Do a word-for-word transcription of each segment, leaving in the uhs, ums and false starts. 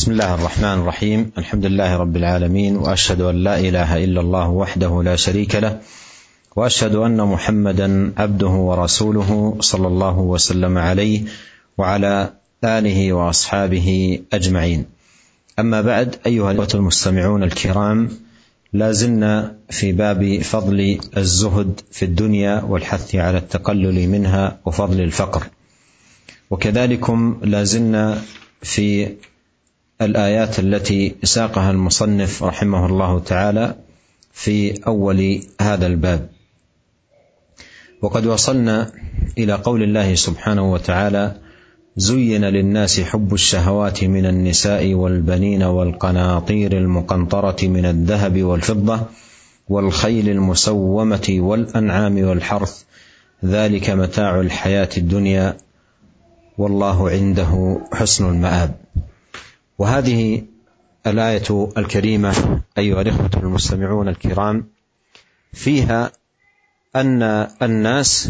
بسم الله الرحمن الرحيم. الحمد لله رب العالمين، وأشهد أن لا إله إلا الله وحده لا شريك له، وأشهد أن محمدا عبده ورسوله صلى الله وسلم عليه وعلى آله وأصحابه أجمعين. أما بعد، أيها الأخوة المستمعون الكرام، لا زلنا في باب فضل الزهد في الدنيا والحث على التقلل منها وفضل الفقر، وكذلكم لا زلنا في الآيات التي ساقها المصنف رحمه الله تعالى في أول هذا الباب. وقد وصلنا إلى قول الله سبحانه وتعالى: زين للناس حب الشهوات من النساء والبنين والقناطير المقنطرة من الذهب والفضة والخيل المسومة والأنعام والحرث، ذلك متاع الحياة الدنيا والله عنده حسن المآب. وهذه الآية الكريمة أيها الإخوة المستمعون الكرام فيها أن الناس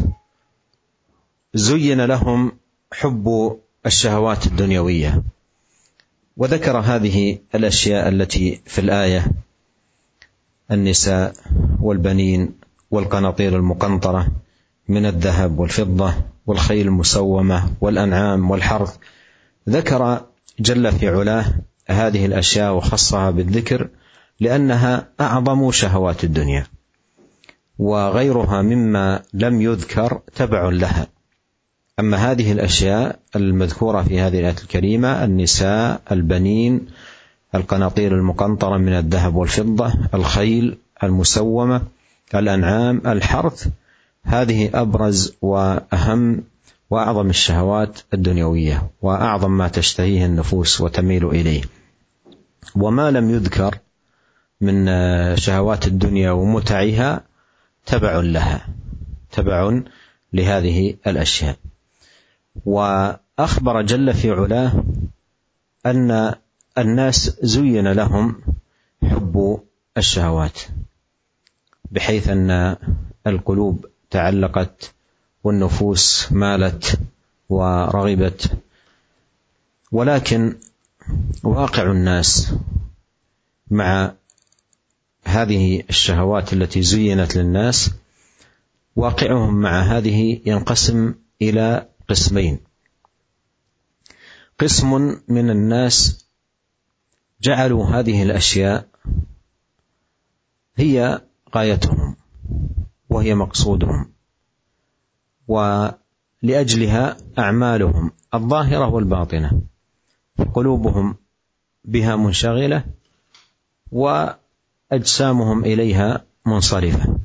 زين لهم حب الشهوات الدنيوية، وذكر هذه الأشياء التي في الآية: النساء والبنين والقناطير المقنطرة من الذهب والفضة والخيل المسومة والأنعام والحرث. ذكر جل في علاه هذه الأشياء وخصها بالذكر لأنها أعظم شهوات الدنيا، وغيرها مما لم يذكر تبع لها. أما هذه الأشياء المذكورة في هذه الآية الكريمة: النساء، البنين، القناطير المقنطرة من الذهب والفضة، الخيل المسومة، الأنعام، الحرث، هذه أبرز وأهم وأعظم الشهوات الدنيوية، وأعظم ما تشتهيه النفوس وتميل إليه. وما لم يذكر من شهوات الدنيا ومتعها تبع لها، تبع لهذه الأشياء. وأخبر جل في علاه أن الناس زين لهم حب الشهوات، بحيث أن القلوب تعلقت والنفوس مالت ورغبت. ولكن واقع الناس مع هذه الشهوات التي زينت للناس، واقعهم مع هذه ينقسم إلى قسمين: قسم من الناس جعلوا هذه الأشياء هي غايتهم وهي مقصودهم، ولأجلها أعمالهم الظاهرة والباطنة، قلوبهم بها منشغلة وأجسامهم إليها منصرفة،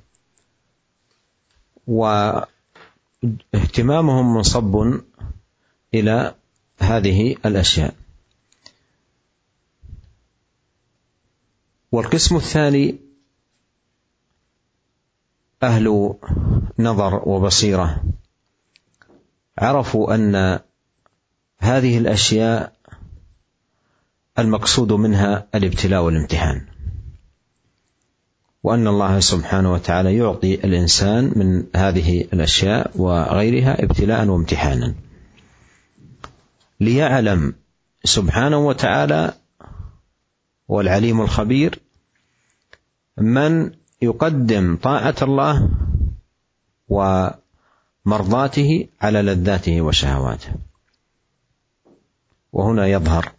واهتمامهم منصب إلى هذه الأشياء. والقسم الثاني أهل نظر وبصيرة، عرفوا أن هذه الأشياء المقصود منها الابتلاء والامتحان، وأن الله سبحانه وتعالى يعطي الإنسان من هذه الأشياء وغيرها ابتلاء وامتحانا، ليعلم سبحانه وتعالى والعليم الخبير من يقدم طاعة الله ومرضاته على لذاته وشهواته. وهنا يظهر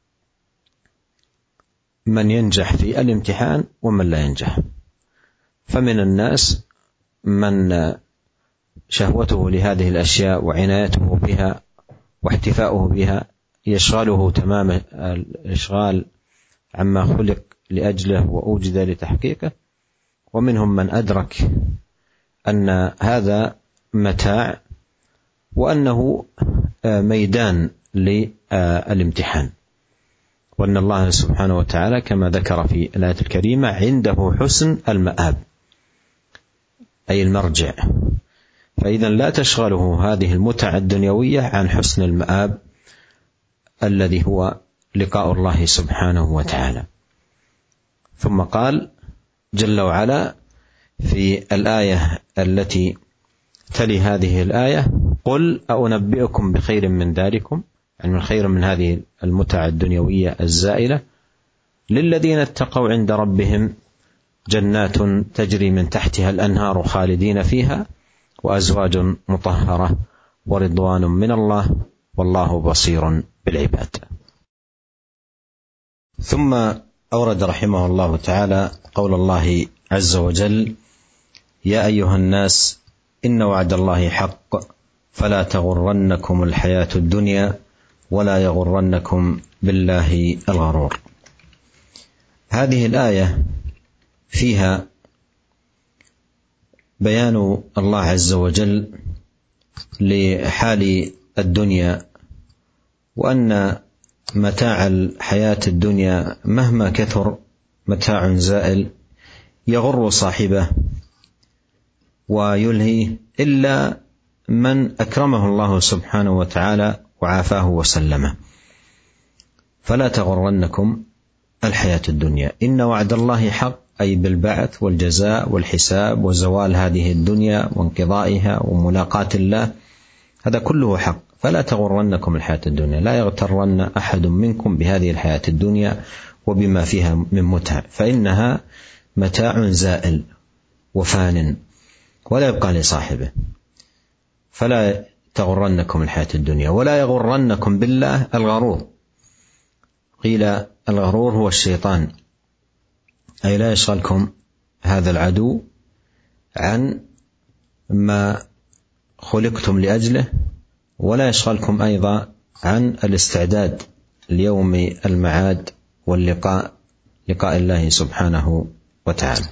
من ينجح في الامتحان ومن لا ينجح. فمن الناس من شهوته لهذه الأشياء وعنايته بها واحتفاؤه بها يشغله تمام الإشغال عما خلق لأجله وأوجد لتحقيقه، ومنهم من أدرك أن هذا متاع وأنه ميدان للامتحان، وأن الله سبحانه وتعالى كما ذكر في الآية الكريمة عنده حسن المآب، أي المرجع. فإذا لا تشغله هذه المتع الدنيوية عن حسن المآب الذي هو لقاء الله سبحانه وتعالى. ثم قال جل وعلا في الآية التي تلي هذه الآية: قل أنبئكم بخير من ذلكم يعني من خير من هذه المتع الدنيوية الزائلة. للذين اتقوا عند ربهم جنات تجري من تحتها الأنهار خالدين فيها وأزواج مطهرة ورضوان من الله والله بصير بالعباد. ثم أورد رحمه الله تعالى قول الله عز وجل: يا أيها الناس إن وعد الله حق فلا تغرنكم الحياة الدنيا ولا يغرنكم بالله الغرور. هذه الآية فيها بيان الله عز وجل لحال الدنيا، وأن متاع الحياة الدنيا مهما كثر متاع زائل يغر صاحبه ويلهيه إلا من أكرمه الله سبحانه وتعالى وعافاه وسلمه. فلا تغرنكم الحياة الدنيا، إن وعد الله حق، أي بالبعث والجزاء والحساب وزوال هذه الدنيا وانقضائها وملاقاة الله، هذا كله حق. فلا تغرنكم الحياة الدنيا، لا يغترن أحد منكم بهذه الحياة الدنيا وبما فيها من متع، فإنها متاع زائل وفان ولا يبقى لصاحبه. فلا تغرنكم الحياة الدنيا ولا يغرنكم بالله الغرور. قيل الغرور هو الشيطان، أي لا يشغلكم هذا العدو عن ما خلقتم لأجله، ولا يشغلكم أيضا عن الاستعداد ليوم المعاد واللقاء لقاء الله سبحانه وتعالى.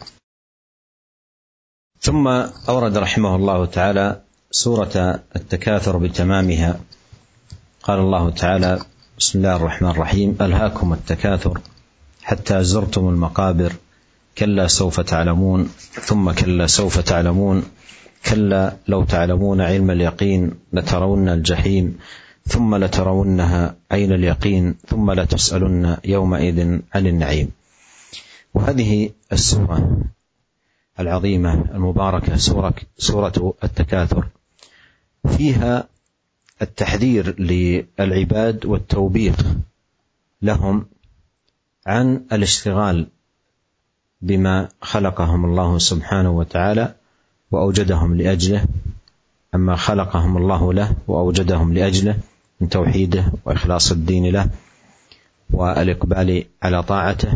ثم أورد رحمه الله تعالى سورة التكاثر بتمامها. قال الله تعالى: بسم الله الرحمن الرحيم: ألهاكم التكاثر حتى زرتم المقابر كلا سوف تعلمون ثم كلا سوف تعلمون كلا لو تعلمون علم اليقين لترون الجحيم ثم لترونها عين اليقين ثم لتسألن يومئذ عن النعيم. وهذه السورة العظيمة المباركة سورة, سورة التكاثر فيها التحذير للعباد والتوبيخ لهم عن الاشتغال بما خلقهم الله سبحانه وتعالى وأوجدهم لأجله، أما خلقهم الله له وأوجدهم لأجله من توحيده وإخلاص الدين له والإقبال على طاعته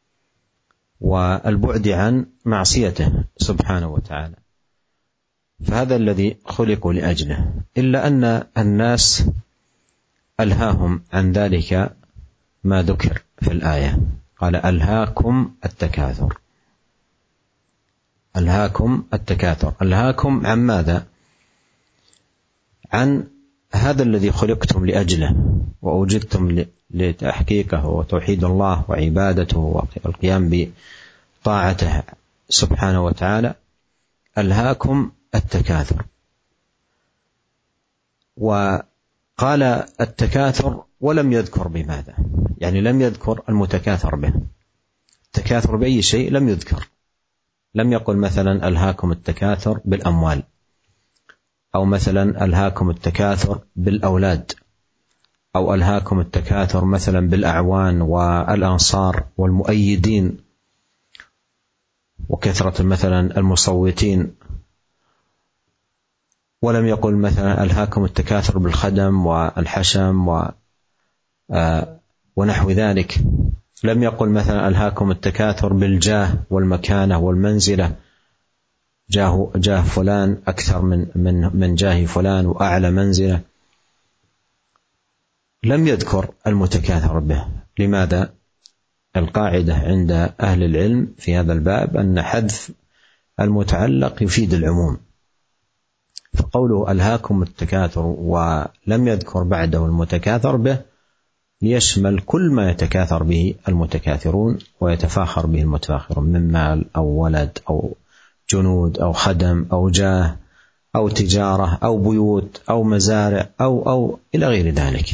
والبعد عن معصيته سبحانه وتعالى، فهذا الذي خلقوا لأجله. إلا أن الناس ألهاهم عن ذلك ما ذكر في الآية، قال: ألهاكم التكاثر. ألهاكم التكاثر، ألهاكم عن ماذا؟ عن هذا الذي خلقتم لأجله وأوجدتم لتحقيقه وتوحيد الله وعبادته والقيام بطاعته سبحانه وتعالى. ألهاكم التكاثر. وقال التكاثر ولم يذكر بماذا، يعني لم يذكر المتكاثر به. التكاثر بأي شيء لم يذكر، لم يقل مثلا ألهاكم التكاثر بالأموال، أو مثلا ألهاكم التكاثر بالأولاد، أو ألهاكم التكاثر مثلا بالأعوان والأنصار والمؤيدين وكثرة مثلا المصوتين، ولم يقل مثلا ألهاكم التكاثر بالخدم والحشم و ونحو ذلك. لم يقل مثلا ألهاكم التكاثر بالجاه والمكانة والمنزلة، جاه, جاه فلان أكثر من, من, من جاه فلان وأعلى منزلة. لم يذكر المتكاثر به. لماذا؟ القاعدة عند أهل العلم في هذا الباب أن حذف المتعلق يفيد العموم، فقوله ألهاكم التكاثر ولم يذكر بعده المتكاثر به ليشمل كل ما يتكاثر به المتكاثرون ويتفاخر به المتفاخرون من مال أو ولد أو جنود أو خدم أو جاه أو تجارة أو بيوت أو مزارع أو أو إلى غير ذلك،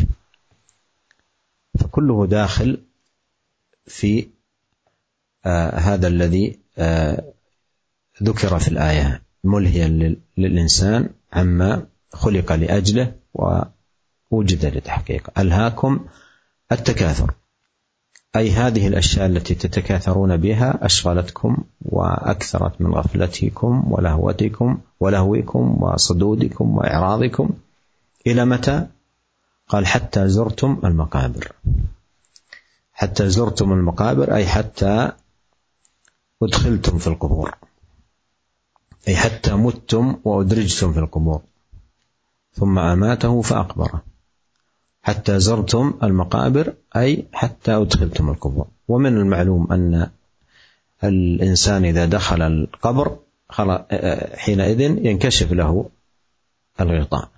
فكله داخل في آه هذا الذي آه ذكر في الآية، ملهيا للإنسان عما خلق لأجله وجد لتحقيق. ألهاكم التكاثر، أي هذه الأشياء التي تتكاثرون بها أشغلتكم وأكثرت من غفلتكم ولهوتكم ولهوكم وصدودكم وإعراضكم. إلى متى؟ قال حتى زرتم المقابر. حتى زرتم المقابر أي حتى أدخلتم في القبور، أي حتى متم وأدرجتم في القبور ثم أماته فأقبره. حتى زرتم المقابر أي حتى أدخلتم القبور. ومن المعلوم أن الإنسان إذا دخل القبر حينئذ ينكشف له الغطاء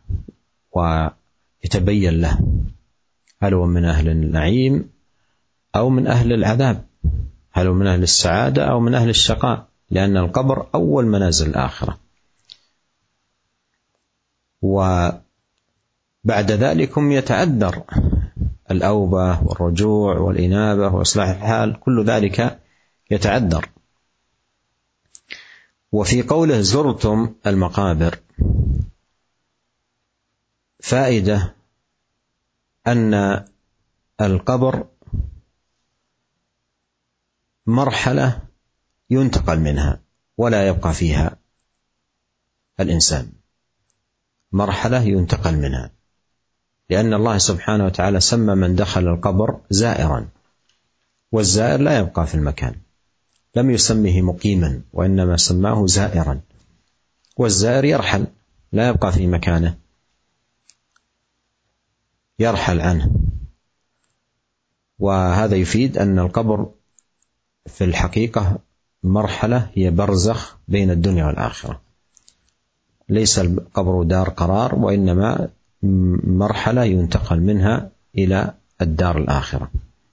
ويتبين له هل هو من أهل النعيم أو من أهل العذاب، هل هو من أهل السعادة أو من أهل الشقاء، لأن القبر أول منازل الآخرة. وبعد ذلكم يتعذر الأوبة والرجوع والإنابة وإصلاح الحال، كل ذلك يتعذر. وفي قوله زرتم المقابر فائدة أن القبر مرحلة ينتقل منها ولا يبقى فيها الإنسان، مرحلة ينتقل منها، لأن الله سبحانه وتعالى سمى من دخل القبر زائرا، والزائر لا يبقى في المكان، لم يسمه مقيما وإنما سماه زائرا. والزائر يرحل لا يبقى في مكانه، يرحل عنه. وهذا يفيد أن القبر في الحقيقة مرحلة هي برزخ بين الدنيا والآخرة، ليس القبر دار قرار، وإنما مرحلة ينتقل منها إلى الدار الآخرة.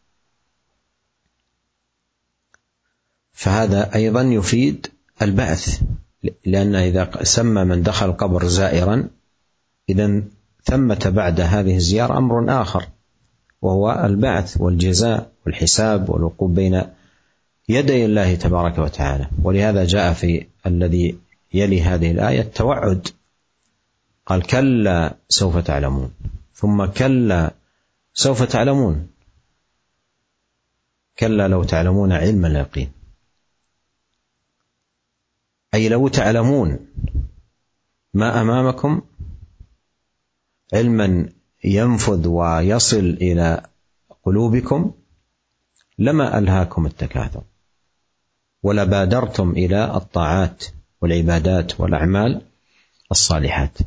فهذا أيضا يفيد البعث، لأن إذا سمى من دخل القبر زائرا إذن ثمة بعد هذه الزيارة أمر آخر، وهو البعث والجزاء والحساب والوقوف بين يدي الله تبارك وتعالى. ولهذا جاء في الذي يلي هذه الآية التوعد، قال كلا سوف تعلمون ثم كلا سوف تعلمون، كلا لو تعلمون علم اليقين، أي لو تعلمون ما أمامكم علما ينفذ ويصل إلى قلوبكم لما ألهاكم التكاثر ولا بادرتم إلى الطاعات والعبادات والأعمال الصالحات.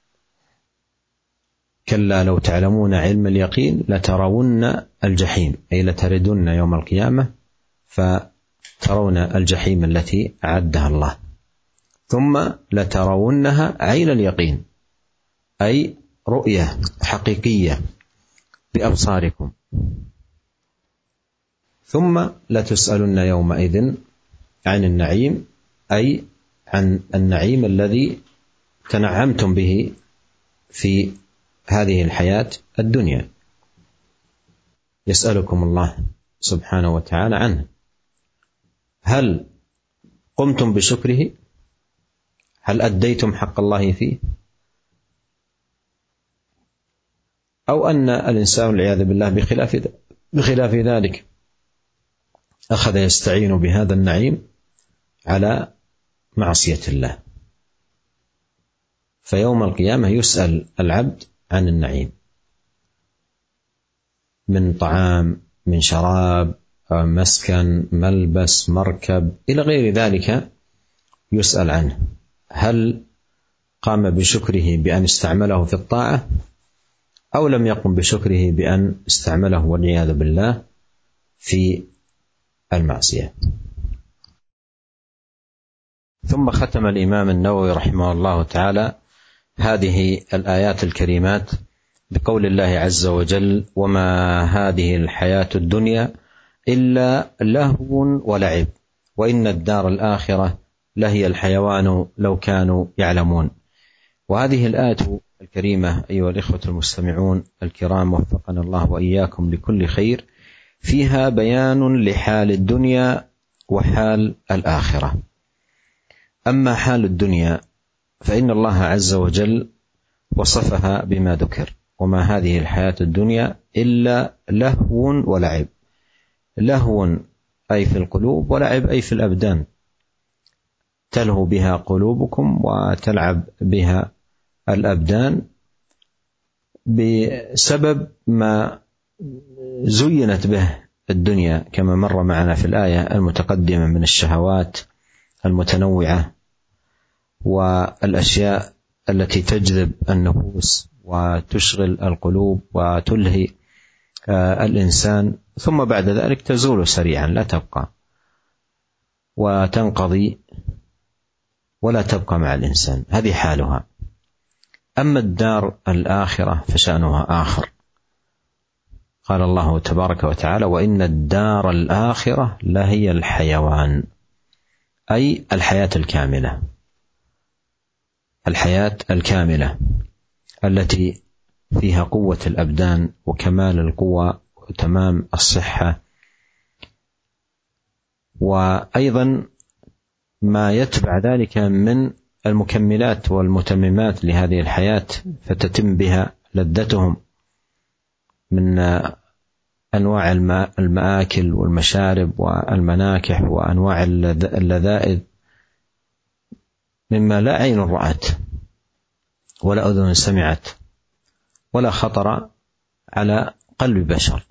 كلا لو تعلمون علم اليقين لترون الجحيم، أي لتردن يوم القيامة فترون الجحيم التي أعدها الله، ثم لترونها عين اليقين، أي رؤية حقيقية بأبصاركم، ثم لتسألن يومئذ عن النعيم، أي عن النعيم الذي تنعمتم به في هذه الحياة الدنيا. يسألكم الله سبحانه وتعالى عنه، هل قمتم بشكره؟ هل أديتم حق الله فيه؟ أو أن الإنسان والعياذ بالله بخلاف بخلاف ذلك أخذ يستعين بهذا النعيم على معصية الله، فيوم القيامة يسأل العبد عن النعيم من طعام، من شراب، مسكن، ملبس، مركب، إلى غير ذلك يسأل عنه، هل قام بشكره بأن استعمله في الطاعة أو لم يقم بشكره بأن استعمله والعياذ بالله في المعصية. ثم ختم الإمام النووي رحمه الله تعالى هذه الآيات الكريمات بقول الله عز وجل: وما هذه الحياة الدنيا إلا لهو ولعب وإن الدار الآخرة لهي الحيوان لو كانوا يعلمون. وهذه الآية الكريمة أيها الإخوة المستمعون الكرام وفقنا الله وإياكم لكل خير، فيها بيان لحال الدنيا وحال الآخرة. أما حال الدنيا فإن الله عز وجل وصفها بما ذكر، وما هذه الحياة الدنيا إلا لهو ولعب. لهو أي في القلوب، ولعب أي في الأبدان. تلهو بها قلوبكم وتلعب بها الأبدان بسبب ما زينت به الدنيا كما مر معنا في الآية المتقدمة من الشهوات المتنوعة والأشياء التي تجذب النفوس وتشغل القلوب وتلهي الإنسان، ثم بعد ذلك تزول سريعا، لا تبقى وتنقضي ولا تبقى مع الإنسان. هذه حالها. أما الدار الآخرة فشأنها آخر. قال الله تبارك وتعالى: وإن الدار الآخرة لهي الحيوان، أي الحياة الكاملة. الحياة الكاملة التي فيها قوة الأبدان وكمال القوة وتمام الصحة، وأيضا ما يتبع ذلك من المكملات والمتممات لهذه الحياة، فتتم بها لذتهم من أنواع المآكل والمشارب والمناكح وأنواع اللذائذ مما لا عين رأت ولا أذن سمعت ولا خطر على قلب بشر.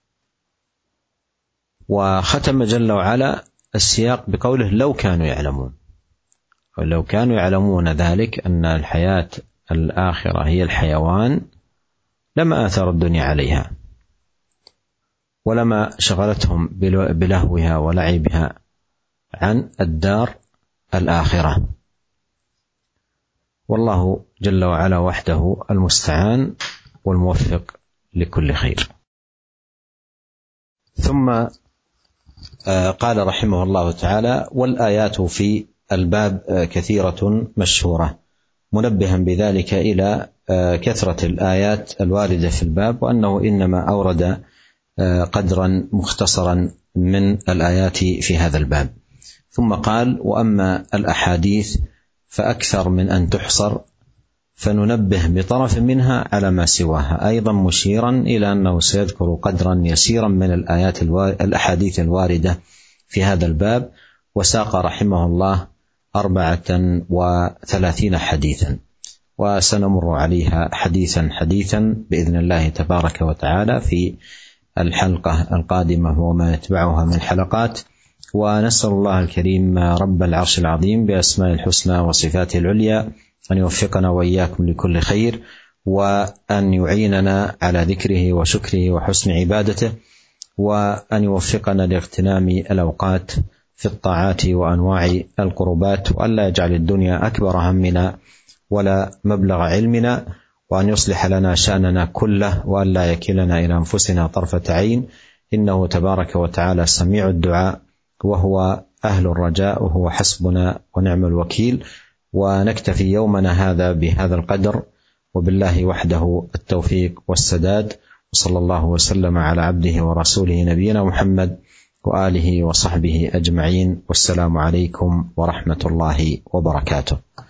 وختم جل وعلا السياق بقوله: لو كانوا يعلمون. ولو كانوا يعلمون ذلك أن الحياة الآخرة هي الحيوان لما آثر الدنيا عليها ولما شغلتهم بلهوها ولعبها عن الدار الآخرة. والله جل وعلا وحده المستعان والموفق لكل خير. ثم قال رحمه الله تعالى: والآيات في الباب كثيرة مشهورة، منبها بذلك إلى كثرة الآيات الواردة في الباب، وأنه إنما أورد قدرا مختصرا من الآيات في هذا الباب. ثم قال: وأما الأحاديث فأكثر من أن تحصر، فننبه بطرف منها على ما سواها، أيضا مشيرا إلى أنه سيذكر قدرا يسيرا من الآيات الأحاديث الواردة في هذا الباب. وساق رحمه الله أربعة وثلاثين حديثا، وسنمر عليها حديثا حديثا بإذن الله تبارك وتعالى في الحلقة القادمة وما يتبعها من حلقات. ونسأل الله الكريم رب العرش العظيم بأسماء الحسنى وصفاته العليا أن يوفقنا وإياكم لكل خير، وأن يعيننا على ذكره وشكره وحسن عبادته، وأن يوفقنا لاغتنام الأوقات في الطاعات وأنواع القربات، وأن لا يجعل الدنيا أكبر همنا ولا مبلغ علمنا، وأن يصلح لنا شأننا كله، وأن لا يكلنا إلى أنفسنا طرفة عين، إنه تبارك وتعالى سميع الدعاء وهو أهل الرجاء وهو حسبنا ونعم الوكيل. ونكتفي يومنا هذا بهذا القدر، وبالله وحده التوفيق والسداد، وصلى الله وسلم على عبده ورسوله نبينا محمد وآله وصحبه أجمعين، والسلام عليكم ورحمة الله وبركاته.